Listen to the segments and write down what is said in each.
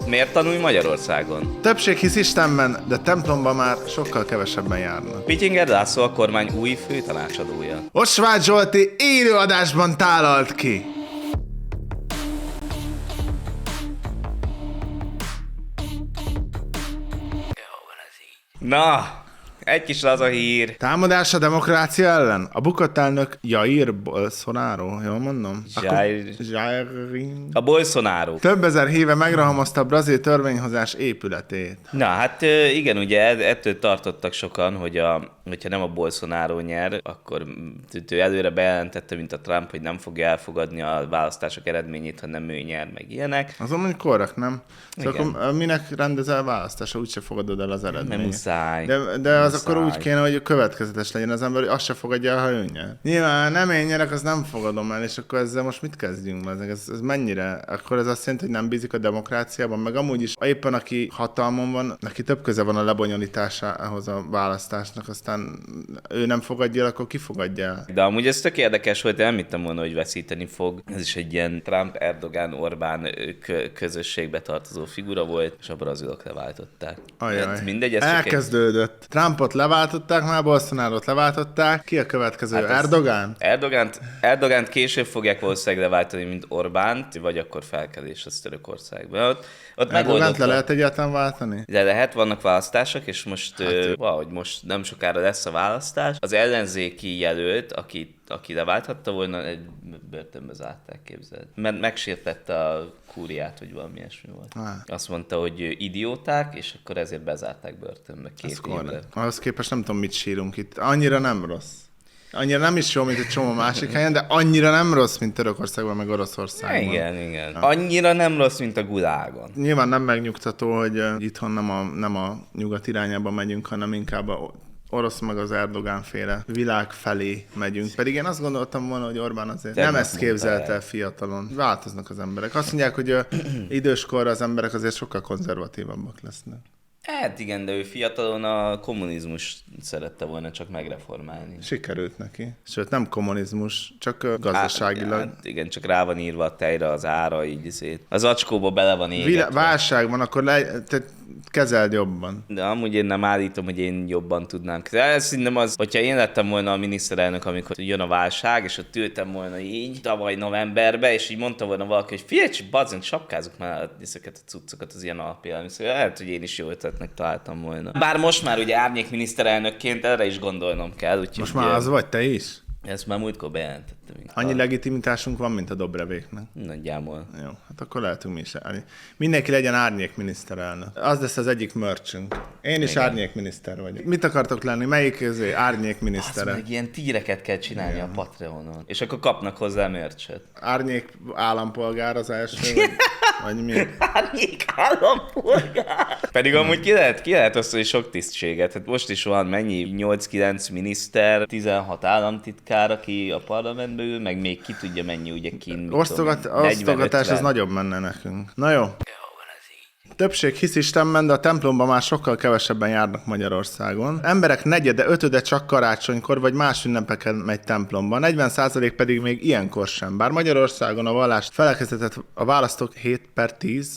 Miért tanulj Magyarországon? Többség hisz Istenben, de templomban már sokkal kevesebben járnak. Pityinger László a kormány új főtanácsadója. Osváth Zsolti élőadásban tálalt ki. Na, egy kis laza hír. Támadás a demokrácia ellen? A bukott elnök Jair Bolsonaro, jól mondom? Jair... A Bolsonaro. Több ezer híve megrohamozta a brazil törvényhozás épületét. Na, hát igen, ugye ettől tartottak sokan, hogyha nem a Bolsonaro nyer, akkor ő előre bejelentette, mint a Trump, hogy nem fogja elfogadni a választások eredményét, hanem ő nyer, meg ilyenek. Azon mondjuk korrekt, nem? Igen. Szóval akkor minek rendezel választásra, úgyse fogadod el az eredményt. Nem muszáj. De az akkor úgy kéne, hogy következetes legyen az ember, hogy azt se fogadja el, ha ő nyer. Nyilván nem én nyerek, azt nem fogadom el, és akkor ezzel most mit kezdjünk? Ez mennyire? Akkor ez azt jelenti, hogy nem bízik a demokráciában, meg amúgy is éppen aki hatalmon van, neki több köze van a lebonyolításához a választásnak, aztán ő nem fogadja el, akkor ki fogadja el? De amúgy ez tök érdekes volt, de nem hittem volna, hogy veszíteni fog. Ez is egy ilyen Trump, Erdogan, Orbán közösségbe tartozó figura volt, és a brazilok leváltották. Hát mindegy, ez elkezdődött. Trumpot leváltották, már Bolsonarot leváltották. Ki a következő? Hát Erdogan? Erdogant később fogják valószínűleg leváltani, mint Orbánt, vagy akkor felkelés az Törökországban. Ott Erdogant le lehet egyáltalán váltani? De lehet, vannak választások, és most valahogy most nem sokára lesz a választás. Az ellenzéki jelölt, aki leválthatta volna, egy börtönbe zárták, képzeld. Mert megsértette a kúriát, hogy valami ilyesmi volt. Azt mondta, hogy idióták, és akkor ezért bezárták börtönbe 2 évre. Ahhoz képest nem tudom, mit sírunk itt. Annyira nem rossz. Annyira nem is jó, mint egy csomó másik helyen, de annyira nem rossz, mint Törökországban, meg Oroszországban. Igen. Annyira nem rossz, mint a Gulágon. Nyilván nem megnyugtató, hogy itthon nem a nyugat irányába megyünk, hanem inkább a orosz meg az Erdogán féle világ felé megyünk. Pedig én azt gondoltam volna, hogy Orbán azért nem ezt képzelte el fiatalon. Változnak az emberek. Azt mondják, hogy időskorra az emberek azért sokkal konzervatívabbak lesznek. Hát igen, de ő fiatalon a kommunizmus szerette volna csak megreformálni. Sikerült neki. Sőt, nem kommunizmus, csak gazdaságilag. Hát igen, csak rá van írva a tejre az ára, így szét. Az acskóba bele van égetve. Válság van, akkor kezeld jobban. De amúgy én nem állítom, hogy én jobban tudnám kezelni. Ez szerintem az, hogyha én lettem volna a miniszterelnök, amikor jön a válság, és ott ültem volna így tavaly novemberben, és így mondta volna valaki, hogy figyelj, bazzunk, sapkázok már ezeket a cuccokat, az ilyen alapélelmiszerűen. Lehet, hogy én is jó ötletnek találtam volna. Bár most már ugye árnyék miniszterelnökként erre is gondolnom kell. Úgyhogy most már az vagy, te is? Ezt már múltkor bejelentettem. Annyi legitimitásunk van, mint a Dobrevéknek. Nagyjából. Jó, hát akkor lehetünk mi is. Mindenki legyen árnyék miniszterelnök. Az lesz az egyik merchünk. Én is árnyék miniszter vagyok. Mit akartok lenni? Melyik árnyék minisztere? Meg ilyen tíreket kell csinálni a Patreonon. És akkor kapnak hozzá merchet. Árnyék állampolgár az első? Vagy mi? Árnyék állampolgár. Pedig amúgy ki lehet osztani sok tisztséget. Hát most is van mennyi? 8-9 miniszter, 16 államtitkár, aki a parlamentben ül, meg még ki tudja mennyi ugye kint. Osztogatás az nagyon menne nekünk. Na jó. Többség hisz Istenben, de a templomban már sokkal kevesebben járnak Magyarországon. Emberek negyede, ötöde csak karácsonykor vagy más ünnepeken megy templomba, 40% pedig még ilyenkor sem. Bár Magyarországon a vallást felekezetet a választók 7/10,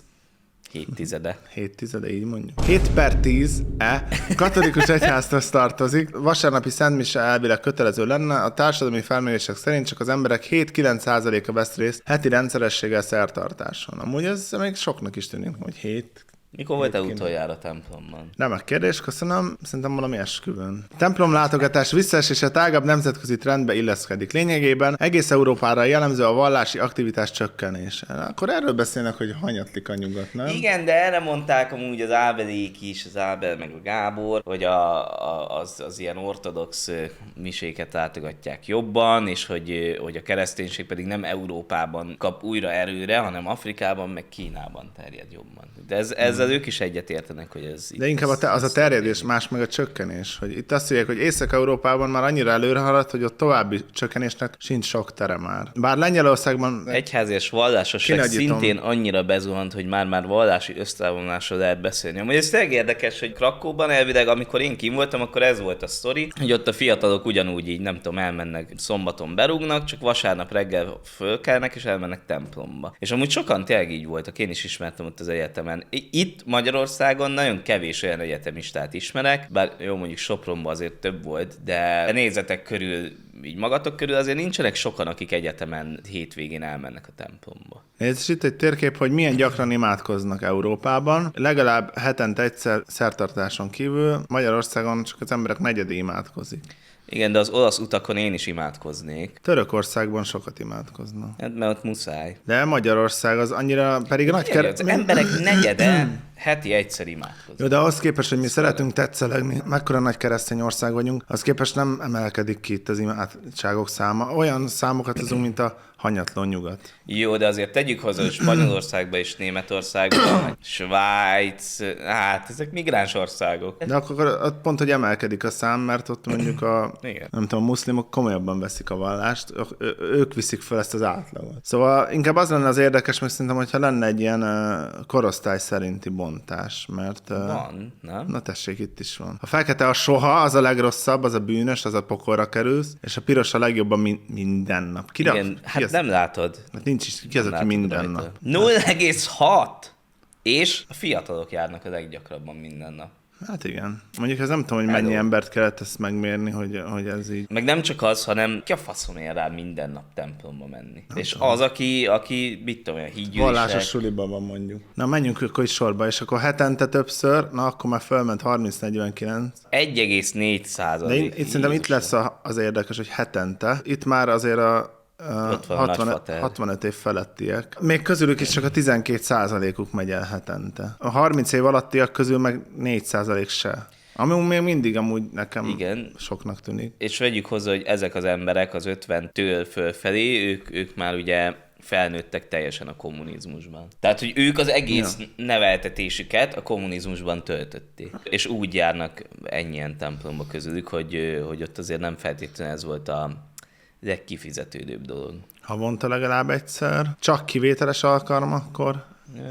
7/10, így mondjuk. 7/10 katolikus egyházhoz tartozik. Vasárnapi szentmise elvileg kötelező lenne. A társadalmi felmérések szerint csak az emberek 7-9%-a vesz részt heti rendszerességgel szertartáson. Amúgy ez még soknak is tűnik, hogy 7. Mikor voltál utoljára templomban? Nem a kérdés, köszönöm. Szerintem valami esküvőn. Templomlátogatás visszaesése tágabb nemzetközi trendbe illeszkedik. Lényegében egész Európára jellemző a vallási aktivitás csökkenése. Akkor erről beszélnek, hogy hanyatlik a nyugat, nem? Igen, de erre mondták amúgy az Ábelék is, az Ábel meg a Gábor, hogy az ilyen ortodox miséket látogatják jobban, és hogy a kereszténység pedig nem Európában kap újra erőre, hanem Afrikában meg Kínában terjed jobban. De ez ezzel ők is egyetértenek, hogy ez... De inkább az a terjedés, más meg a csökkenés. Hogy itt azt mondják, hogy Észak-Európában már annyira előre haladt, hogy ott további csökkenésnek sincs sok tere már. Bár Lengyelországban... Egyházi és vallásosság szintén annyira bezuhant, hogy már vallási összevonásról lehet beszélni. Amúgy ez tényleg érdekes, hogy Krakóban elvileg, amikor én kim voltam, akkor ez volt a sztori, hogy ott a fiatalok ugyanúgy így, nem tudom, elmennek szombaton berúgnak, csak vasárnap reggel fölkelnek és elmennek templomba. És amúgy sokan tényleg így voltak, én is ismertem ott az egyetemen. Itt Magyarországon nagyon kevés olyan egyetemistát ismerek, bár jó, mondjuk Sopronban azért több volt, de nézetek körül, így magatok körül azért nincsenek sokan, akik egyetemen hétvégén elmennek a templomba. Ez itt egy térkép, hogy milyen gyakran imádkoznak Európában. Legalább hetente egyszer szertartáson kívül Magyarországon csak az emberek negyede imádkozik. Igen, de az olasz utakon én is imádkoznék. Törökországban sokat imádkoznak. Hát, mert ott muszáj. De Magyarország az annyira, pedig nagy Az emberek negyede heti egyszer imádkozik. Jó, de ahhoz képest, hogy mi szeretünk tetszelegni, mekkora nagy keresztény ország vagyunk, az képest nem emelkedik ki itt az imádságok száma. Olyan számokat hozunk, mint a hanyatló nyugat. Jó, de azért tegyük hozzá, hogy Spanyolországban és Németországban, Svájc, hát ezek migráns országok. De akkor ott pont, hogy emelkedik a szám, mert ott mondjuk nem tudom, a muszlimok komolyabban veszik a vallást, ők viszik fel ezt az átlagot. Szóval inkább az lenne az érdekes, mert szerintem, hogyha lenne egy ilyen korosztály szerinti bontás, mert... Van, nem? Na tessék, itt is van. A fekete a soha, az a legrosszabb, az a bűnös, az a pokolra kerülsz, és a piros a legjobb a minden nap. Igen, hát nem látod. Hát nincs is, ki az, aki minden nap. 0,6! És a fiatalok járnak a leggyakrabban minden nap. Hát igen. Mondjuk ez nem tudom, hogy mennyi embert kellett ezt megmérni, hogy ez így... Meg nem csak az, hanem ki a faszon ér rá minden nap templomba menni. Nem és tudom. Az, aki mit tudom, olyan hídgyűlések... Vallásos suliban van mondjuk. Na menjünk akkor is sorba, és akkor hetente többször, na akkor már fölment 30-49. 1,4%. De itt szerintem itt lesz az érdekes, hogy hetente. Itt már azért a 65 év felettiek. Még közülük is csak a 12%-uk megy el hetente. A 30 év alattiak közül meg 4% se. Ami még mindig amúgy nekem soknak tűnik. És vegyük hozzá, hogy ezek az emberek az 50-től fölfelé, ők már ugye felnőttek teljesen a kommunizmusban. Tehát, hogy ők az egész neveltetésüket a kommunizmusban töltötték. És úgy járnak ennyien templomba közülük, hogy ott azért nem feltétlenül ez volt a legkifizetődőbb dolog. Havonta legalább egyszer. Csak kivételes alkalmakkor.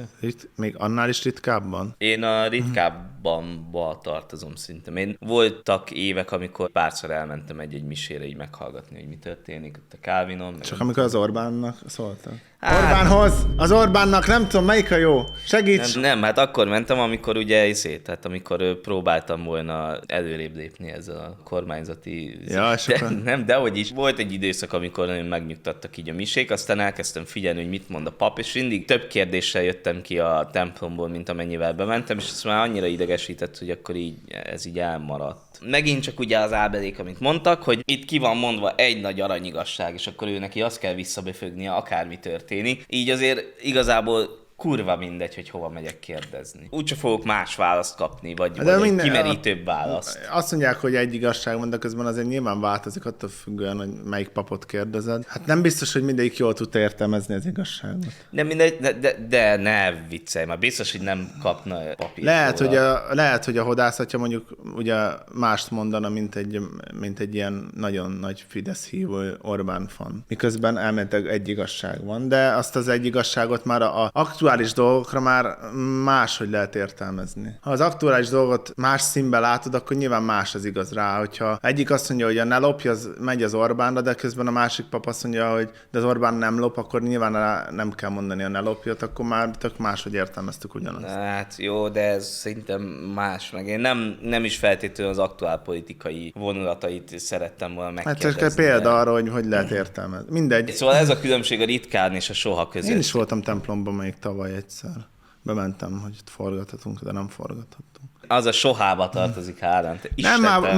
Még annál is ritkábban? Én a ritkábban tartozom szinte. Én voltak évek, amikor párszor elmentem egy misére így meghallgatni, hogy mi történik ott a Calvinon. Csak amikor az Orbánnak szóltak. Hát, Orbánhoz! Az Orbánnak nem tudom, melyik a jó. Segíts! Nem, hát akkor mentem, amikor ugye tehát amikor próbáltam volna előrébb lépni ezzel a kormányzati... Ja, dehogy is. Volt egy időszak, amikor nagyon megnyugtattak így a misék, aztán elkezdtem figyelni, hogy mit mond a pap, és mindig több kérdéssel jöttem ki a templomból, mint amennyivel bementem, és ez már annyira idegesített, hogy akkor így ez így elmaradt. Megint csak ugye az ábelék, amit mondtak, hogy itt ki van mondva egy nagy aranyigasság, és akkor ő neki azt kell visszabefögnie, akármi történik. Így azért igazából kurva mindegy, hogy hova megyek kérdezni. Úgyse fogok más választ kapni, vagy kimerítőbb választ. Azt mondják, hogy egy igazság van, de közben azért nyilván változik attól függően, hogy melyik papot kérdezed. Hát nem biztos, hogy mindegyik jól tudta értelmezni az igazságot. Nem mindegy, de ne viccelj, már biztos, hogy nem kapna papírt. Lehet, hogy a hodászatja mondjuk ugye mást mondana, mint egy ilyen nagyon nagy Fidesz hívő Orbán fan. Miközben elméletileg egy igazság van, de azt az egy igazságot már a aktuális dolgokra már máshogy lehet értelmezni. Ha az aktuális dolgot más színben látod, akkor nyilván más az igaz rá. Hogyha egyik azt mondja, hogy a ne lopj, az megy az Orbánra, de közben a másik pap azt mondja, hogy de az Orbán nem lop, akkor nyilván nem kell mondani a ne lopjat, akkor már tök máshogy értelmeztük ugyanazt. Hát jó, de ez szerintem más, meg én nem is feltétlenül az aktuál politikai vonulatait szerettem volna megkérdezni. Hát csak példa arra, hogy lehet értelmezni. Mindegy. Szóval ez a különbség a ritkán és a soha között. Én is voltam templomban még tavaly egyszer. Bementem, hogy itt forgathatunk, de nem forgathattunk. Az a sohába tartozik Ádám. Nem, már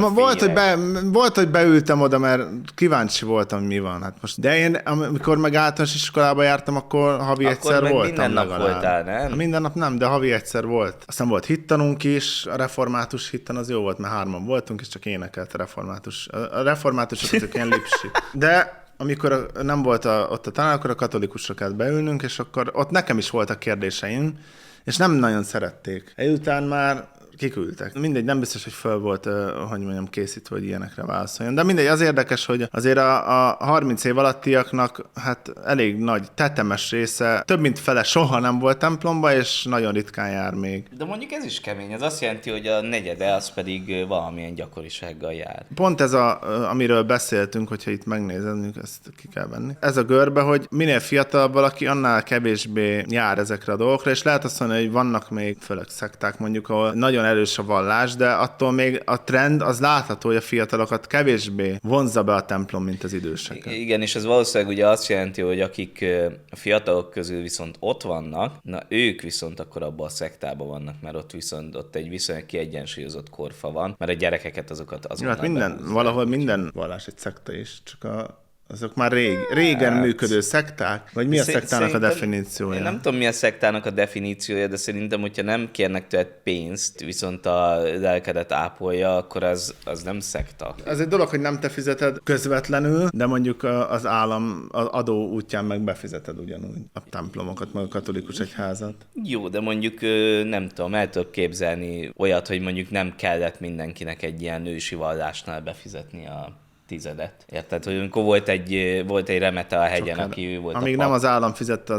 volt, hogy beültem oda, mert kíváncsi voltam, hogy mi van. Hát most, de én, amikor meg általános iskolába jártam, akkor havi egyszer voltam. Minden nap voltál, nem? Minden nap nem, de havi egyszer volt. Aztán volt hittanunk is, a református hittan az jó volt, mert 3-an voltunk, és csak énekelt a református. A reformátusok azok ilyen lipsi. De amikor nem volt ott a tanár, akkor a katolikusra kellett beülnünk, és akkor ott nekem is voltak kérdéseim, és nem nagyon szerették. Ezután már kiküldtek. Mindegy, nem biztos, hogy föl volt, hogy mondjam, készítve, hogy ilyenekre válaszoljon. De mindegy, az érdekes, hogy azért a 30 év alattiaknak hát elég nagy tetemes része, több mint fele soha nem volt templomba, és nagyon ritkán jár még. De mondjuk ez is kemény, ez azt jelenti, hogy a negyede az pedig valamilyen gyakorisággal jár. Pont ez, amiről beszéltünk, hogyha itt megnézed, ezt ki kell venni. Ez a görbe, hogy minél fiatalabb valaki, annál kevésbé jár ezekre a dolgokra, és lehet azt mondani, hogy vannak még, főleg szekták mondjuk, ahol nagyon erős a vallás, de attól még a trend az látható, hogy a fiatalokat kevésbé vonzza be a templom, mint az időseket. Igen, és ez valószínűleg ugye azt jelenti, hogy akik a fiatalok közül viszont ott vannak, na ők viszont akkor abban a szektában vannak, mert ott egy viszonylag kiegyensúlyozott korfa van, mert a gyerekeket azokat hát valahol minden vallás egy szekta is, csak azok már régen működő szekták? Vagy mi a szektának a definíciója? Én nem tudom, mi a szektának a definíciója, de szerintem, hogyha nem kérnek tőled pénzt, viszont a lelkedet ápolja, akkor az nem szekta. Az egy dolog, hogy nem te fizeted közvetlenül, de mondjuk az állam az adó útján meg befizeted ugyanúgy a templomokat, meg a katolikus egyházat. Jó, de mondjuk nem tudom, el tudok képzelni olyat, hogy mondjuk nem kellett mindenkinek egy ilyen ősi vallásnál befizetni a tizedet. Érted, hogy amikor volt egy remete a hegyen, aki volt amíg nem az állam fizette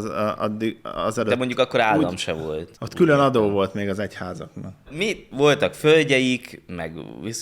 az előtt. De mondjuk akkor állam se volt. Ott külön adó volt még az egyházaknak. Mi voltak földjeik, meg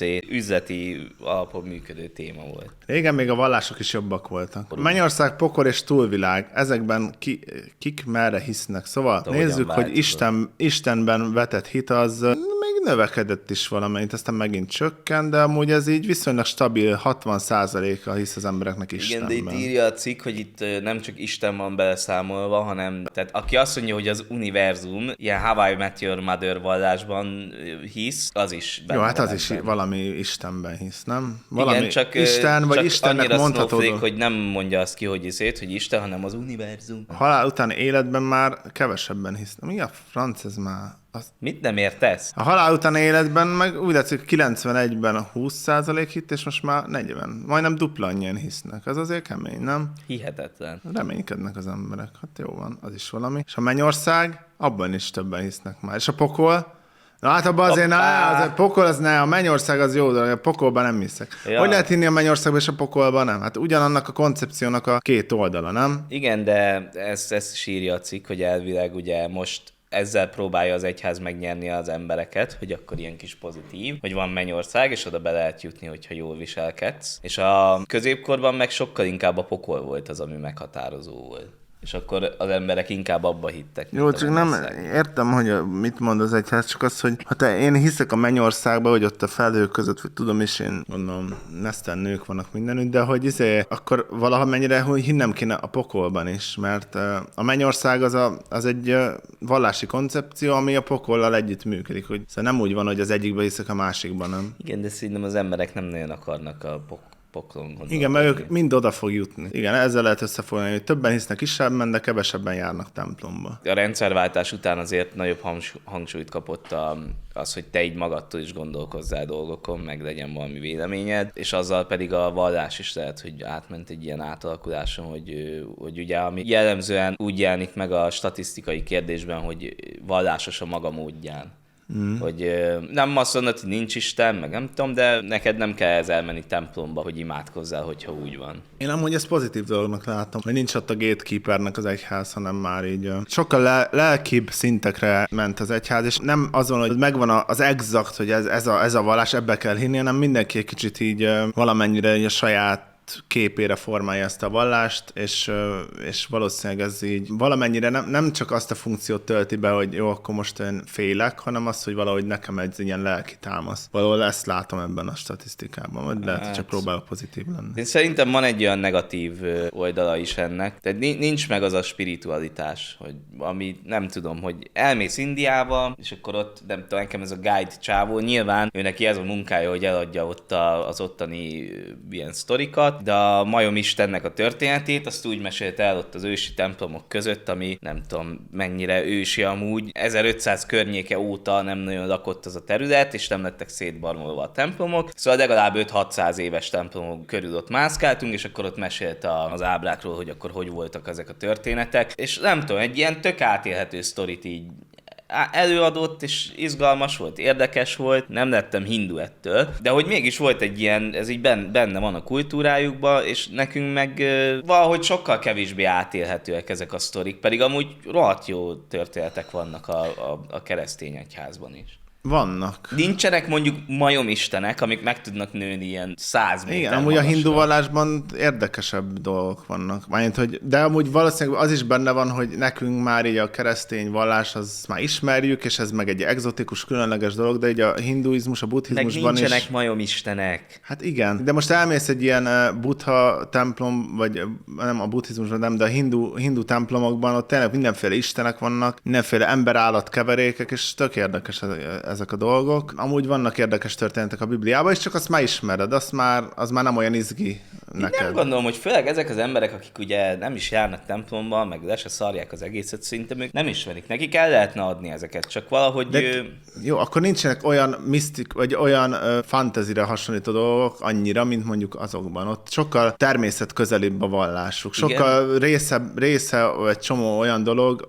üzleti alapon működő téma volt. Régen még a vallások is jobbak voltak. Mennyország, pokol és túlvilág. Ezekben kik merre hisznek. Szóval nézzük, hogy Istenben vetett hit az még növekedett is valamennyit, aztán megint csökken, de amúgy ez így viszonylag stabil, 60%-a hisz az embereknek Istenben. Igen, de itt írja a cikk, hogy itt nem csak Isten van beleszámolva, hanem tehát aki azt mondja, hogy az univerzum, ilyen How I Met Your Mother vallásban hisz, az is benne. Jó, hát az is valami Istenben hisz, nem? Valami igen, csak Isten, vagy csak Istennek mondhatod. Hogy nem mondja azt ki, hogy Isten, hanem az univerzum. A halál után életben már kevesebben hisznek. Mi a franc ez már? Mit nem értesz? A halál után életben meg úgy látszik, 91-ben 20% hit, és most már 40. Majdnem dupla annyian hisznek. Az azért kemény, nem? Hihetetlen. Reménykednek az emberek. Hát jó van, az is valami. És a mennyország, abban is többen hisznek már. És a pokol? Na hát abban azért a pokol az ne, a mennyország az jó, de a pokolban nem hiszek. Ja. Hogy lehet hinni a mennyországban és a pokolban nem? Hát ugyanannak a koncepciónak a két oldala, nem? Igen, de ezt sírja a cikk, hogy elvileg ugye most ezzel próbálja az egyház megnyerni az embereket, hogy akkor ilyen kis pozitív, hogy van mennyország, és oda be lehet jutni, hogyha jól viselkedsz. És a középkorban meg sokkal inkább a pokol volt az, ami meghatározó volt. És akkor az emberek inkább abba hittek. Jó, csak nem értem, hogy mit mond az egyház, csak az, hogy én hiszek a mennyországba, hogy ott a felhők között, vagy tudom is, én mondom, neszten nők vannak mindenütt, de hogy akkor valamennyire hinnem kéne a pokolban is, mert a mennyország az egy vallási koncepció, ami a pokollal együtt működik, hogy szóval nem úgy van, hogy az egyikben hiszek, a másikban nem. Igen, de szerintem az emberek nem nagyon akarnak a poklon. Igen, mert ők mind oda fog jutni. Igen, ezzel lehet összefoglalni, hogy többen hisznek Istenben, de kevesebben járnak templomba. A rendszerváltás után azért nagyobb hangsúlyt kapott az, hogy te így magadtól is gondolkozzál dolgokon, meg legyen valami véleményed, és azzal pedig a vallás is lehet, hogy átment egy ilyen átalakuláson, hogy ugye ami jellemzően úgy jelenik meg a statisztikai kérdésben, hogy vallásos a maga módján. Hogy nem azt mondod, hogy nincs Isten, meg nem tudom, de neked nem kell ezzel elmenni templomba, hogy imádkozzál, hogyha úgy van. Én amúgy ezt pozitív dolognak látom, hogy nincs ott a gatekeepernek az egyház, hanem már így sokkal lelkibb szintekre ment az egyház, és nem azon, hogy megvan az exakt, hogy ez a vallás, ebbe kell hinni, hanem mindenki egy kicsit így valamennyire így a saját képére formálja ezt a vallást, és valószínűleg ez így valamennyire nem csak azt a funkciót tölti be, hogy jó, akkor most én félek, hanem azt, hogy valahogy nekem egy ilyen lelki támasz. Valahol ezt látom ebben a statisztikában, vagy lehet, hogy csak próbálok pozitív lenni. Én szerintem van egy olyan negatív oldala is ennek, tehát nincs meg az a spiritualitás, hogy ami nem tudom, hogy elmész Indiába, és akkor ott, nem tudom, nekem ez a guide csávó, nyilván ő neki ez a munkája, hogy eladja ott az ottani ilyen sztorikat, de a majom istennek a történetét, azt úgy mesélte el ott az ősi templomok között, ami nem tudom mennyire ősi amúgy. 1500 környéke óta nem nagyon lakott az a terület, és nem lettek szétbarmolva a templomok. Szóval legalább 5-600 éves templomok körül ott mászkáltunk, és akkor ott mesélte az ábrákról, hogy akkor hogy voltak ezek a történetek. És nem tudom, egy ilyen tök átélhető sztorit így előadott, és izgalmas volt, érdekes volt, nem lettem hindu ettől, de hogy mégis volt egy ilyen, ez így benne van a kultúrájukban, és nekünk meg valahogy sokkal kevésbé átélhetőek ezek a sztorik, pedig amúgy rohadt jó történetek vannak a keresztény egyházban is. Vannak. Nincsenek mondjuk majomistenek, amik meg tudnak nőni ilyen 100 méter. Igen, amúgy a hindu vallásban érdekesebb dolgok vannak. De amúgy valószínűleg az is benne van, hogy nekünk már így a keresztény vallás, az már ismerjük, és ez meg egy egzotikus, különleges dolog, de így a hinduizmus, a buddhizmusban meg nincsenek majomistenek. Hát igen, de most elmész egy ilyen buddha templom, vagy nem a buddhizmusban, nem, de a hindu templomokban, ott tényleg mindenféle istenek vannak, mindenféle ember-állat keverékek, és tök érdekes ezek a dolgok. Amúgy vannak érdekes történetek a Bibliában, és csak azt már ismered, az már nem olyan izgi neked. Nem gondolom, hogy főleg ezek az emberek, akik ugye nem is járnak templomba, meg le se szarják az egészet, szerintem ők nem ismerik. Nekik el lehetne adni ezeket, csak valahogy... Jó, akkor nincsenek olyan misztik, vagy olyan fantasy-re hasonlító dolgok annyira, mint mondjuk azokban. Ott sokkal természetközelibb a vallásuk. Sokkal része egy csomó olyan dolog,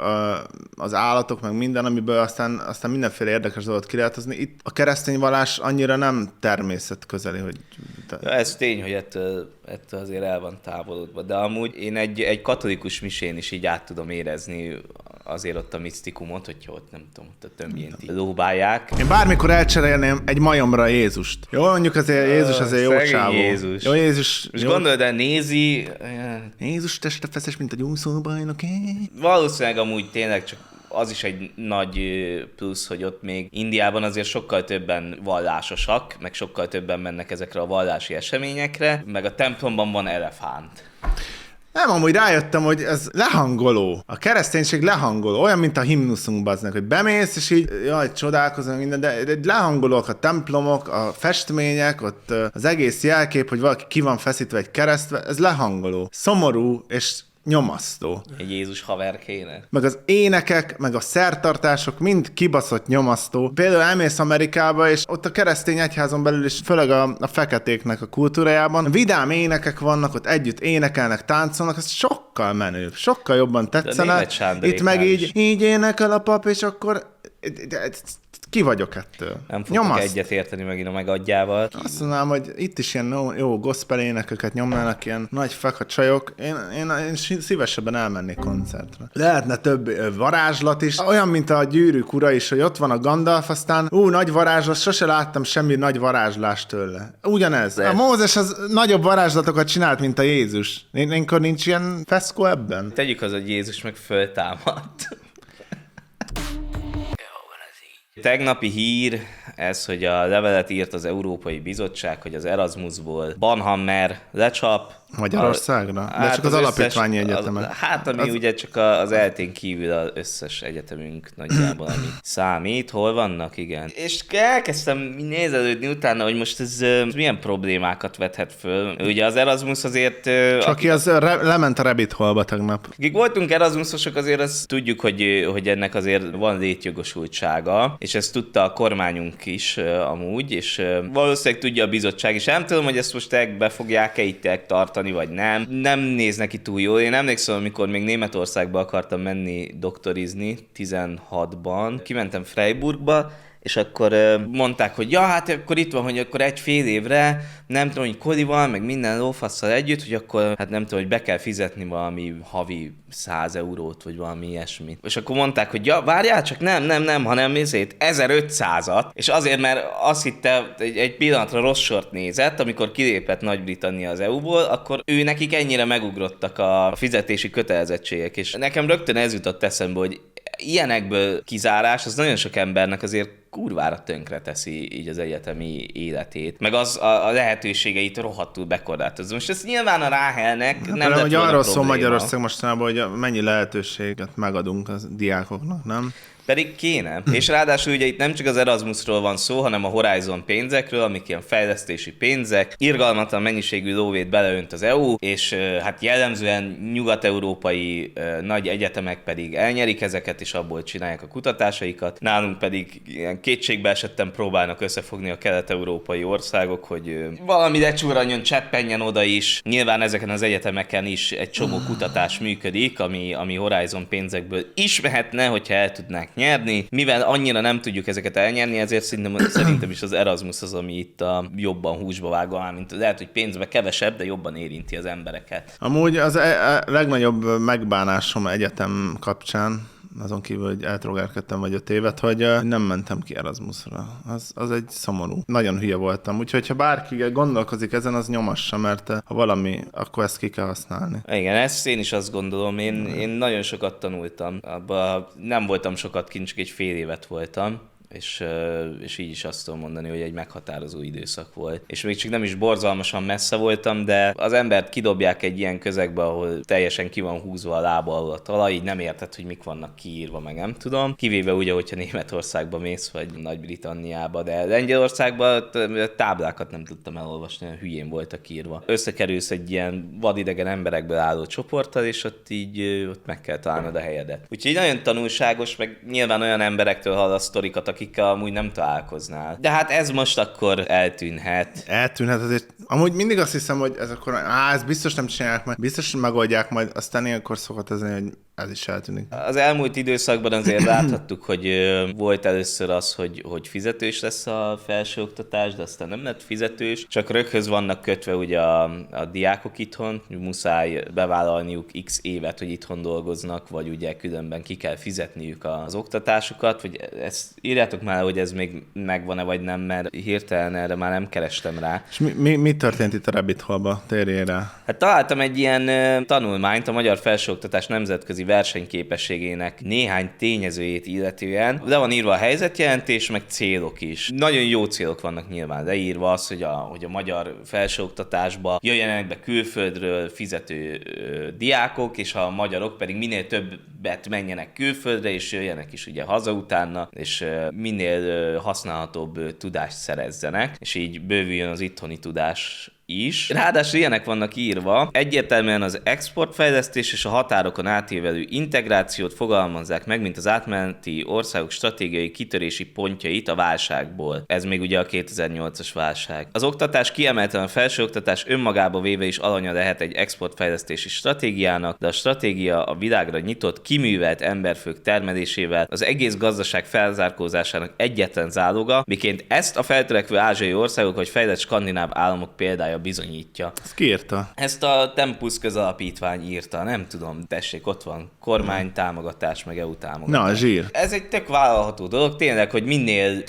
az állatok, meg minden, amiből aztán mindenféle érdekes dolgot ki lehet hozni. Itt a keresztény vallás annyira nem természetközeli, hogy... Ja, ez tény, hogy ettől azért el van távolodva, de amúgy én egy katolikus misén is így át tudom érezni azért ott a misztikumot, hogyha ott nem tudom, ott a tömbjént így lóbálják. Én bármikor elcserélném egy majomra Jézust. Jó, mondjuk azért Jézus azért jó csávó. Jézus. Jó, Jézus. Most gondold el, nézi... Jézus testre feszes, mint a gyúszóbajnok. Valószínűleg amúgy tényleg csak az is egy nagy plusz, hogy ott még Indiában azért sokkal többen vallásosak, meg sokkal többen mennek ezekre a vallási eseményekre, meg a templomban van elefánt. Nem, amúgy rájöttem, hogy ez lehangoló. A kereszténység lehangoló. Olyan, mint a himnuszunk, baznak, hogy bemész, és így, jaj, csodálkozom minden, de lehangolók a templomok, a festmények, ott az egész jelkép, hogy valaki ki van feszítve egy keresztbe, ez lehangoló. Szomorú, és nyomasztó. Egy Jézus haver kéne. Meg az énekek, meg a szertartások mind kibaszott nyomasztó. Például elmész Amerikába, és ott a keresztény egyházon belül is, főleg a feketéknek a kultúrájában vidám énekek vannak, ott együtt énekelnek, táncolnak, ez sokkal menőbb, sokkal jobban tetszene. Itt meg így énekel a pap, és akkor ki vagyok ettől? Nem fogok egyet érteni megint a megadjával. Azt mondanám, hogy itt is ilyen jó gospel énekeket nyomnának, ilyen nagy feka csajok. Én szívesebben elmennék koncertre. Lehetne több varázslat is. Olyan, mint a Gyűrűk ura is, hogy ott van a Gandalf, aztán nagy varázslat, sose láttam semmi nagy varázslást tőle. Ugyanez. A Mózes az nagyobb varázslatokat csinált, mint a Jézus. Akkor nincs ilyen feszkó ebben? Tegyük az, hogy Jézus meg föltámadt. Tegnapi hír ez, hogy a levelet írt az Európai Bizottság, hogy az Erasmusból Banhammer lecsap. Magyarországra? De csak az alapítványi egyetemek. Ami ugye csak az ELTE-n kívül az összes egyetemünk nagyjából, ami számít. Hol vannak? Igen. És elkezdtem nézelődni utána, hogy most ez milyen problémákat vethet föl. Ugye az Erasmus azért... Csak az lement a rabbit hole-ba tegnap. Akik voltunk Erasmusosok, azért azt tudjuk, hogy ennek azért van létjogosultsága, és ezt tudta a kormányunk is amúgy, és valószínűleg tudja a bizottság is. Nem tudom, hogy ezt most be fogják-e itt tartani, vagy nem. Nem néz neki túl jól. Én emlékszem, amikor még Németországba akartam menni doktorizni, 16-ban. Kimentem Freiburgba, és akkor mondták, hogy ja, hát akkor itt van, hogy akkor egy fél évre, nem tudom, hogy kodival, meg minden lófasszal együtt, hogy akkor, hát nem tudom, hogy be kell fizetni valami havi 100 eurót, vagy valami ilyesmit. És akkor mondták, hogy ja, várjál, csak nem, hanem 1500-at, és azért, mert azt hitte, egy pillanatra rossz sort nézett, amikor kilépett Nagy-Britannia az EU-ból, akkor ő nekik ennyire megugrottak a fizetési kötelezettségek, és nekem rögtön ez jutott eszembe, hogy ilyenekből kizárás, az nagyon sok embernek azért kurvára tönkre teszi így az egyetemi életét, meg az a lehetőségeit rohadtul bekorlátozza. Most ezt nyilván a Ráhelnek nem lett volna hogy arról probléma. szól Magyarország mostanában, hogy mennyi lehetőséget megadunk a diákoknak, nem? Pedig kéne. És ráadásul ugye itt nem csak az Erasmusról van szó, hanem a Horizon pénzekről, amik ilyen fejlesztési pénzek. Irgalmatlan mennyiségű lóvét beleönt az EU, és hát jellemzően nyugat-európai nagy egyetemek pedig elnyerik ezeket, és abból csinálják a kutatásaikat. Nálunk pedig ilyen kétségbe esetten próbálnak összefogni a kelet-európai országok, hogy valami lecsúranjon, cseppenjen oda is. Nyilván ezeken az egyetemeken is egy csomó kutatás működik, ami Horizon pénzekből is mehetne, hogyha el tudnák nyerni. Mivel annyira nem tudjuk ezeket elnyerni, ezért szerintem is az Erasmus az, ami itt a jobban húsba vágva, mint lehet, hogy pénzbe kevesebb, de jobban érinti az embereket. Amúgy az legnagyobb megbánásom egyetem kapcsán, azon kívül, hogy eltrogárkedtem vagy 5 évet, hogy nem mentem ki Erasmusra. Az egy szomorú. Nagyon hülye voltam. Úgyhogy, ha bárki gondolkozik ezen, az nyomassa, mert ha valami, akkor ezt ki kell használni. Igen, ezt én is azt gondolom. Én nagyon sokat tanultam. Abba nem voltam sokat kint, csak egy fél évet voltam. És így is azt tudom mondani, hogy egy meghatározó időszak volt. És még csak nem is borzalmasan messze voltam, de az embert kidobják egy ilyen közegbe, ahol teljesen ki van húzva a lába alól a talaj, így nem érted, hogy mik vannak kiírva, meg nem tudom. Kivéve ugye, hogyha Németországba mész, vagy Nagy-Britanniába, de Lengyelországban táblákat nem tudtam elolvasni, olyan hülyén voltak írva. Összekerülsz egy ilyen vadidegen emberekből álló csoporttal, és ott meg kell találnod a helyedet. Úgyhogy nagyon tanulságos, meg nyilván olyan emberektől hall a sztorikat, akikkel amúgy nem találkoznál. De hát ez most akkor eltűnhet. Eltűnhet azért. Amúgy mindig azt hiszem, hogy ez akkor, ezt biztos nem csinálják majd, biztos megoldják majd, aztán ilyenkor szokott ezni, hogy ez is eltűnik. Az elmúlt időszakban azért láthattuk, hogy volt először az, hogy fizetős lesz a felsőoktatás, de aztán nem lett fizetős, csak röghöz vannak kötve ugye a diákok itthon, muszáj bevállalniuk x évet, hogy itthon dolgoznak, vagy ugye különben ki kell fizetniük az oktatásukat, vagy ezt írjátok már, hogy ez még megvan-e vagy nem, mert hirtelen erre már nem kerestem rá. És mi történt itt a Rabbit Hole-ba? Térjél rá. Hát találtam egy ilyen tanulmányt a magyar felsőoktatás nemzetközi versenyképességének néhány tényezőjét illetően. Le van írva a helyzetjelentés, meg célok is. Nagyon jó célok vannak nyilván leírva az, hogy a magyar felsőoktatásba jöjjenek be külföldről fizető diákok, és a magyarok pedig minél többet menjenek külföldre, és jöjjenek is ugye haza utána, és minél használhatóbb tudást szerezzenek, és így bővüljön az itthoni tudás is. Ráadásul ilyenek vannak írva, egyértelműen az exportfejlesztés és a határokon átívelő integrációt fogalmazzák meg, mint az átmeneti országok stratégiai kitörési pontjait a válságból. Ez még ugye a 2008-as válság. Az oktatás, kiemelten a felsőoktatás önmagába véve is alanya lehet egy exportfejlesztési stratégiának, de a stratégia a világra nyitott, kiművelt emberfők termelésével az egész gazdaság felzárkózásának egyetlen záloga, miként ezt a feltörekvő ázsiai országok vagy fejlett skandináv államok példája bizonyítja. Ezt ki írta? Ezt a Tempus közalapítvány írta, nem tudom, tessék, ott van kormány támogatás, meg EU támogatás. Na, zsír. Ez egy tök vállalható dolog, tényleg, hogy minél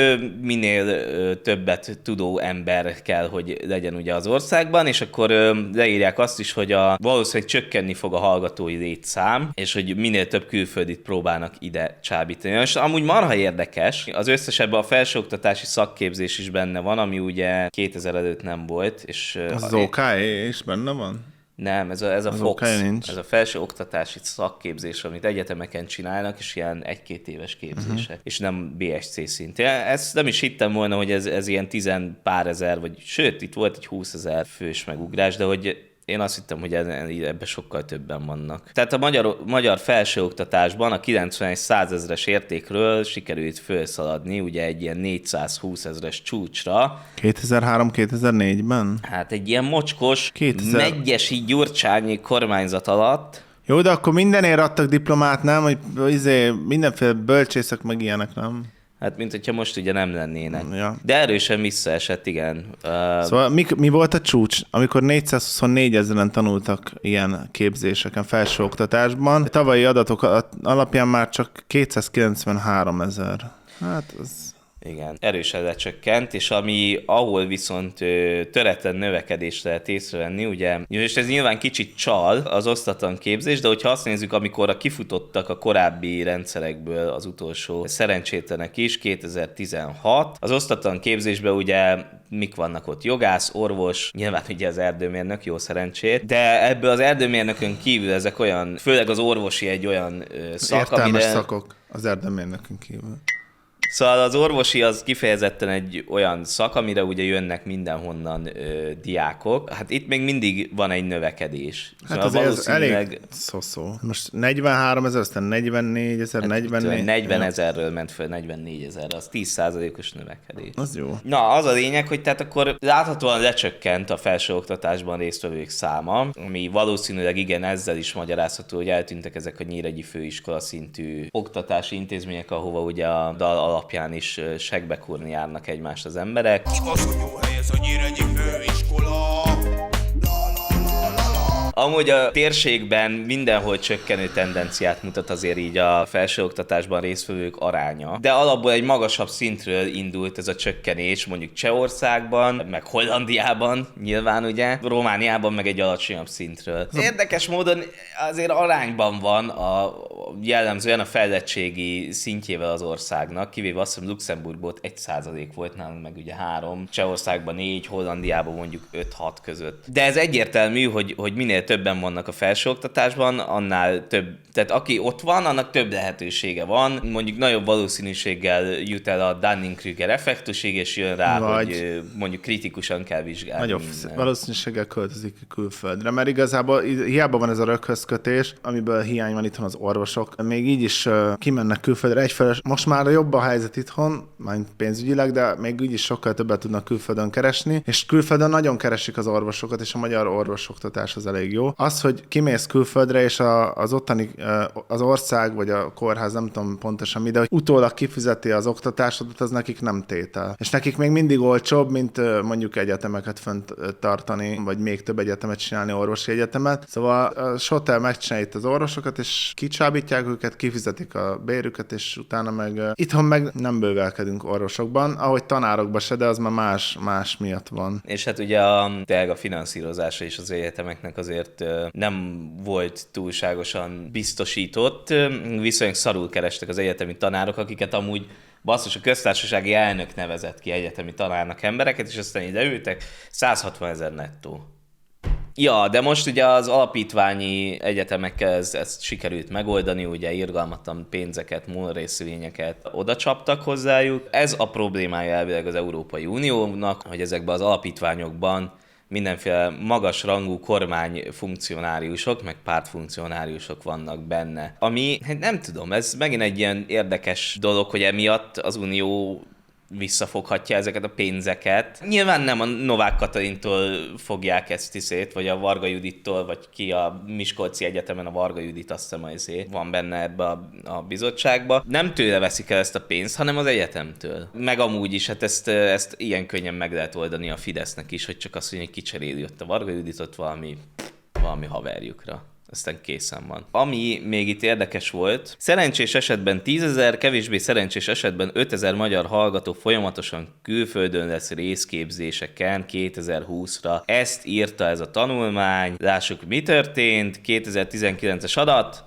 többet tudó ember kell, hogy legyen ugye az országban, és akkor leírják azt is, hogy valószínűleg csökkenni fog a hallgatói létszám, és hogy minél több külföldit próbálnak ide csábítani. És amúgy marha érdekes, az összes ebben a felsőoktatási szakképzés is benne van, ami ugye 2000 előtt nem volt. És az OK is benne van? Nem, ez a FOX, ez a felső oktatási szakképzés, amit egyetemeken csinálnak, és ilyen 1-2 éves képzések, és nem BSC szint. Ezt nem is hittem volna, hogy ez ilyen 10 pár ezer, vagy sőt, itt volt egy 20 000 fős megugrás, de hogy én azt hittem, hogy ebben sokkal többen vannak. Tehát a magyar felsőoktatásban a 91-100 000-es értékről sikerült felszaladni, ugye egy ilyen 420 000-es csúcsra. 2003-2004-ben? Hát egy ilyen mocskos, megyesi gyurcsányi kormányzat alatt. Jó, de akkor mindenért adtak diplomát, nem? Hogy mindenféle bölcsészek meg ilyenek, nem? Hát, mint hogyha most ugye nem lennének. Ja. De erősen visszaesett, igen. Szóval mi volt a csúcs? Amikor 424 000-en tanultak ilyen képzéseken, felsőoktatásban, tavalyi adatok alapján már csak 293 000. Hát az... Igen, erősen lecsökkent, és ahol viszont töretlen növekedést lehet észrevenni, ugye, és ez nyilván kicsit csal az osztatlan képzés, de hogyha azt nézzük, amikor kifutottak a korábbi rendszerekből az utolsó szerencsétlenek is, 2016, az osztatlan képzésben ugye mik vannak ott? Jogász, orvos, nyilván ugye az erdőmérnök, jó szerencsét, de ebből az erdőmérnökön kívül ezek olyan, főleg az orvosi egy olyan szak, értelmes szakok az erdőmérnökön kívül. Szóval az orvosi az kifejezetten egy olyan szak, amire ugye jönnek mindenhonnan diákok. Hát itt még mindig van egy növekedés. Hát szóval azért valószínűleg... ez elég szó. Most 43 000, aztán 44 000, 44 40 000-ről ment föl 44 000-re, az 10%-os növekedés. Az jó. Na, az a lényeg, hogy tehát akkor láthatóan lecsökkent a felsőoktatásban résztvevők száma, ami valószínűleg igen, ezzel is magyarázható, hogy eltűntek ezek a nyíregyi főiskola szintű oktatási intézmények, ahova ugye a dal alapján is seggbekurni járnak egymást az emberek. Igaz, hogy jó hely ez a nyíregyi főiskola. Amúgy a térségben mindenhol csökkenő tendenciát mutat azért így a felsőoktatásban résztvevők aránya. De alapból egy magasabb szintről indult ez a csökkenés, mondjuk Csehországban, meg Hollandiában nyilván ugye, Romániában meg egy alacsonyabb szintről. Érdekes módon azért arányban van jellemzően a fejlettségi szintjével az országnak, kivéve azt, hogy Luxemburgban 1% volt, nálunk meg ugye 3, Csehországban 4, Hollandiában mondjuk 5-6 között. De ez egyértelmű, hogy minél többen vannak a felsőoktatásban, annál több, tehát aki ott van, annak több lehetősége van, mondjuk nagyobb valószínűséggel jut el a Dunning-Kruger effektusig, és jön rá, hogy mondjuk kritikusan kell vizsgálni. Nagyobb valószínűséggel költözik külföldre, mert igazából hiába van ez a röghözkötés, amiből hiány van itthon az orvosok, még így is kimennek külföldre egyfelől. Most már jobb a helyzet itthon, már pénzügyileg, de még így is sokkal többet tudnak külföldön keresni, és külföldön nagyon keresik az orvosokat, és a magyar orvosoktatás az elég jó. Az, hogy kimész külföldre, és az ottani, az ország, vagy a kórház, nem tudom pontosan mi, de hogy utólag kifizeti az oktatásodat, az nekik nem tétel. És nekik még mindig olcsóbb, mint mondjuk egyetemeket fönt tartani, vagy még több egyetemet csinálni, orvosi egyetemet. Szóval a Sotel megcsinálja itt az orvosokat, és kicsábítják őket, kifizetik a bérüket, és utána meg itthon meg nem bővelkedünk orvosokban, ahogy tanárokban se, de az már más miatt van. És hát ugye a finanszírozása is az egyetemeknek azért nem volt túlságosan biztosított, viszonylag szarul kerestek az egyetemi tanárok, akiket amúgy basszus, a köztársasági elnök nevezett ki egyetemi tanárnak embereket, és aztán ideültek, 160 000 nettó. Ja, de most ugye az alapítványi egyetemekkel ezt sikerült megoldani, ugye irgalmatlan pénzeket, múlrészvényeket oda csaptak hozzájuk. Ez a problémája elvileg az Európai Uniónak, hogy ezekben az alapítványokban mindenféle magas rangú kormányfunkcionáriusok, meg pártfunkcionáriusok vannak benne. Ami, hát nem tudom, ez megint egy ilyen érdekes dolog, hogy emiatt az Unió visszafoghatja ezeket a pénzeket. Nyilván nem a Novák Katalintól fogják ezt hiszét, vagy a Varga Judittól, vagy ki a Miskolci Egyetemen a Varga Judit, azt hiszem, hogy van benne ebbe a bizottságba. Nem tőle veszik el ezt a pénzt, hanem az egyetemtől. Meg amúgy is, hát ezt ilyen könnyen meg lehet oldani a Fidesznek is, hogy csak azt mondja, hogy kicseréli ott a Varga Juditot valami haverjukra. Aztán készen van. Ami még itt érdekes volt, szerencsés esetben 10 000, kevésbé szerencsés esetben 5 000 magyar hallgató folyamatosan külföldön lesz részképzéseken 2020-ra. Ezt írta ez a tanulmány. Lássuk, mi történt. 2019-es adat.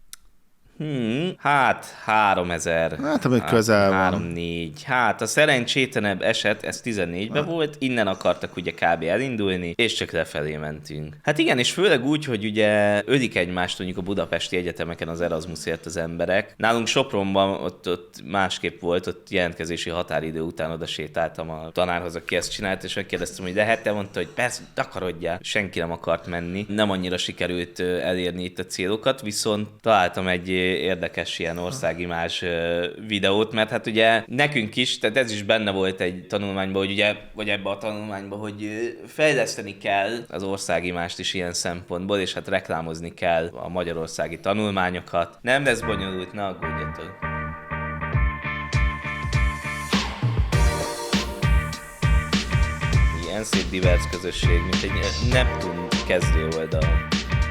Hát 3000. Hát, amíg közel van. 3-4. Hát a szerencsétlenebb eset, ez 14-ben volt, innen akartak ugye kb. Elindulni, és csak lefelé mentünk. Hát igen, és főleg úgy, hogy ugye ölik egymást mondjuk a budapesti egyetemeken az Erasmusért az emberek. Nálunk Sopronban ott másképp volt, ott jelentkezési határidő után oda sétáltam a tanárhoz, aki ezt csinált, és megkérdeztem, hogy lehet, te mondta, hogy persze, takarodjál. Senki nem akart menni. Nem annyira sikerült elérni itt a célokat, viszont találtam egy érdekes ilyen országimázs videót, mert hát ugye nekünk is, tehát ez is benne volt egy tanulmányban, hogy ugye, vagy ebben a tanulmányban, hogy fejleszteni kell az országimást is ilyen szempontból, és hát reklámozni kell a magyarországi tanulmányokat. Nem lesz bonyolult, ne aggódjatok. Ilyen szép divers közösség, mint egy Neptun kezdő oldal.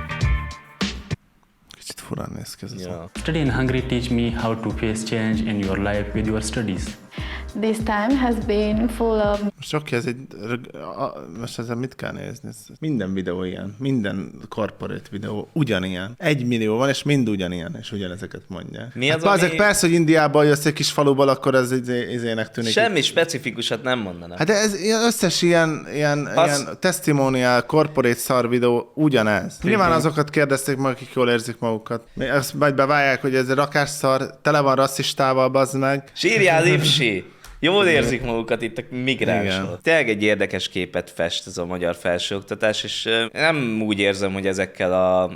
Furán néz ki ez az. Study in Hungary teach me how to face change in your life with your studies. This time has been full of Sok ez egy... Most ezzel mit kell nézni? Minden videó ilyen. Minden corporate videó ugyanilyen. 1 millió van, és mind ugyanilyen, és ugyanezeket mondják. Mi az, hát, ami... persze, hogy Indiában jössz egy kis faluból, akkor ez izének tűnik. Semmi specifikusat nem mondanak. Hát ez összes ilyen testimonial, corporate szar videó ugyanez. Nyilván azokat kérdezték meg, akik jól érzik magukat. Ezt majd beválják, hogy ez rakásszar, tele van rasszistával, bazd meg. Sírjál, Lipsi! Jól érzik magukat itt a migránsok. Tényleg egy érdekes képet fest ez a magyar felsőoktatás, és nem úgy érzem, hogy ezekkel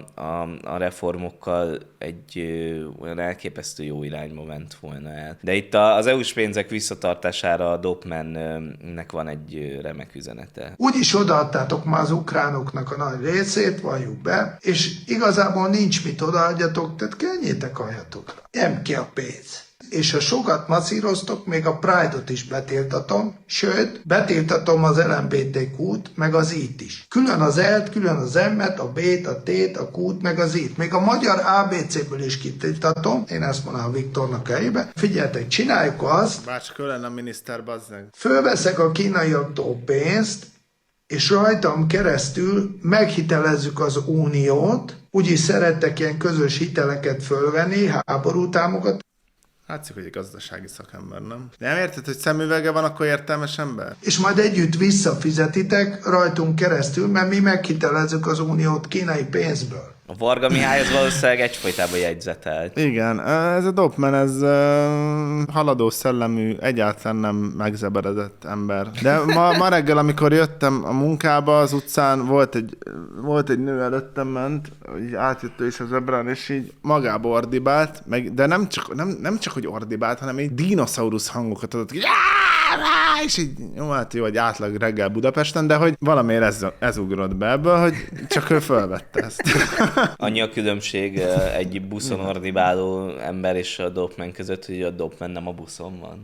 a reformokkal egy olyan elképesztő jó irányba ment volna el. De itt az EU-s pénzek visszatartására a Dopman-nek van egy remek üzenete. Úgyis odaadtátok már az ukránoknak a nagy részét, valljuk be, és igazából nincs mit odaadjatok, tehát kenjétek aljatokra. Nem ki a pénz. És ha sokat masszíroztok, még a Pride-ot is betiltatom, sőt, betiltatom az LMBTQ-t, meg az I-t is. Külön az L-t, külön az M-et, a B-t, a T-t, a Q-t, meg az I-t. Még a magyar ABC-ből is kitiltatom, én ezt mondanám Viktornak helyébe. Figyeljetek, csináljuk azt. Bárcsak ő lenne a miniszter, bazzeg. Fölveszek a kínaiaktól pénzt, és rajtam keresztül meghitelezzük az uniót, úgyis szerettek ilyen közös hiteleket fölvenni, háború támogat. Látszik, hogy egy gazdasági szakember, nem? De nem érted, hogy szemüvege van, akkor értelmes ember? És majd együtt visszafizetitek rajtunk keresztül, mert mi meghitelezzük az uniót kínai pénzből. A Varga Mihály az valószínűleg egyfolytában jegyzetelt. Igen, ez a Dopman, ez haladó szellemű, egyáltalán nem megzeberedett ember. De ma reggel, amikor jöttem a munkába, az utcán volt egy nő előttem ment, így átjött ő is az ebrán, és így magába ordibált, de nem csak hogy ordibált, hanem így dinoszaurusz hangokat adott, így, és így, jó, egy átlag reggel Budapesten, de hogy valamiért ez ugrott be ebből, hogy csak ő fölvette ezt. Annyi a különbség egy buszon ordibáló ember és a Dopman között, hogy a Dopman nem a buszon van.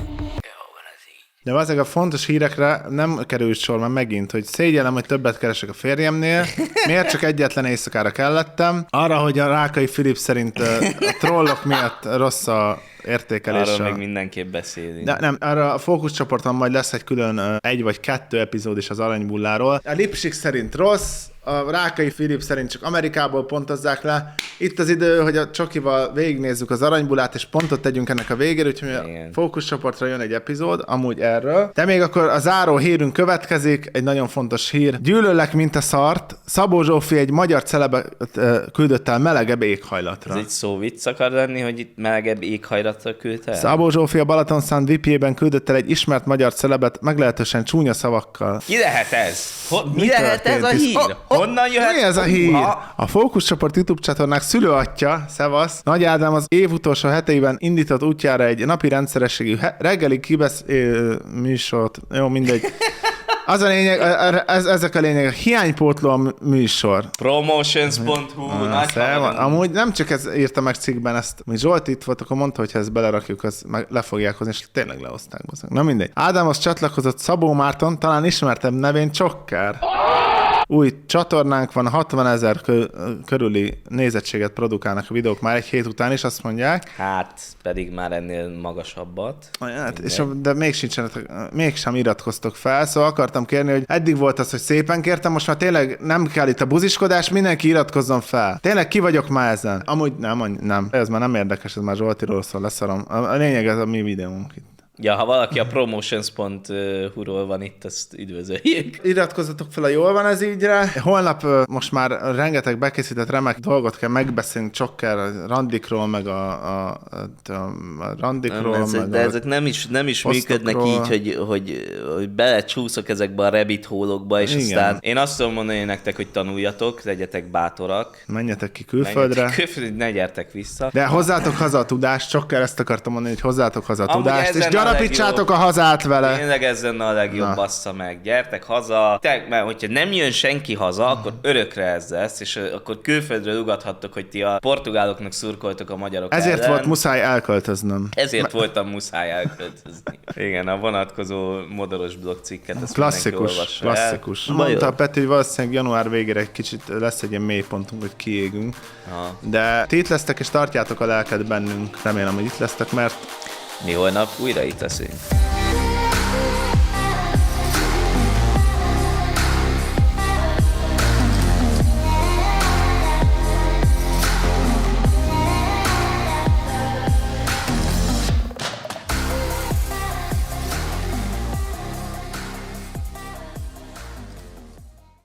De azért a fontos hírekre nem került sor már megint, hogy szégyellem, hogy többet keresek a férjemnél, miért csak egyetlen éjszakára kellettem, arra, hogy a Rákai Filip szerint a trollok miatt rossz a értékelése. Arról még mindenképp beszélünk. De nem, arra a fókuszcsoporton majd lesz egy külön 1 vagy 2 epizód is az Aranybulláról. A Lipsik szerint rossz, a Rákai Filip szerint csak Amerikából pontozzák le. Itt az idő, hogy a Csokival végignézzük az Aranybullát, és pontot tegyünk ennek a végére, úgyhogy a fókuszcsoportra jön egy epizód, amúgy erről. De még akkor a záró hírünk következik, egy nagyon fontos hír. Gyűlöllek, mint a szart. Szabó Zsófi egy magyar celebet küldött el melegebb éghajlatra. Ez egy szóvicc akar lenni, hogy itt melegebb éghajlatra küldte el? Szabó Zsófi a Balatonszand VP-ben küldött el egy ismert magyar celebet meglehetősen csúnya szavakkal. Ki lehet ez? Mi lehet ez a hír? Honnan jöhet? Mi ez a hír? A Fókuszcsoport YouTube csatornák szülőatja, szevasz, Nagy Ádám az év utolsó heteiben indított útjára egy napi rendszerességű reggeli műsort. Jó, mindegy. Az a lényeg, ezek a lényeg, a hiánypótló műsor. Promotions.hu, nagy amúgy nem csak ez írta meg cikkben ezt, mi Zsolt itt volt, akkor mondta, hogy ha ezt belerakjuk, az meg le fogják hozni, és tényleg lehozták. Na mindegy. Ádámhoz csatlakozott Szabó Márton, talán ismertebb nevén Csokker. Új csatornánk van, 60 000 körüli nézettséget produkálnak a videók már egy hét után is, azt mondják. Hát, pedig már ennél magasabbat. Hát, de mégsem iratkoztok fel, szóval akartam kérni, hogy eddig volt az, hogy szépen kértem, most már tényleg nem kell itt a buziskodás, mindenki iratkozzon fel. Tényleg ki vagyok már ezen? Amúgy nem. Ez már nem érdekes, ez már Zsoltiról szól, leszarom. A lényeg ez a mi videónk itt. Ja, ha valaki a promotions.hu-ról van itt, azt üdvözöljük. Iratkozzatok fel a Jól van ez ígyre. Holnap most már rengeteg bekészített remek dolgot kell megbeszélni Csokker, a randikról, meg a randikról. De ezek nem is működnek így, hogy belecsúszok ezekbe a rabbit hole-okba, és aztán én azt tudom mondani nektek, hogy tanuljatok, legyetek bátorak. Menjetek ki külföldre. Ne gyertek vissza. De hozzátok haza a tudást, Csokker ezt akartam mondani, hogy hozzátok haza a tudást, és gyarapítsátok a hazát vele. Tényleg ez lenne a legjobb, bassza meg. Gyertek haza. Mert hogyha nem jön senki haza, akkor örökre ez lesz, és akkor külföldre ugathattok, hogy ti a portugáloknak szurkoltok a magyarok Ezért ellen. volt muszáj elköltöznöm. Ezért voltam muszáj elköltözni. Igen, a vonatkozó modoros blog cikket. Klasszikus. Mondta a Peti, hogy valószínűleg január végére egy kicsit lesz egy ilyen mélypontunk, hogy kiégünk. De ti itt lesztek, és tartjátok a lelket bennünk. Remélem, hogy itt lesztek, mert mi holnap újra itt leszünk.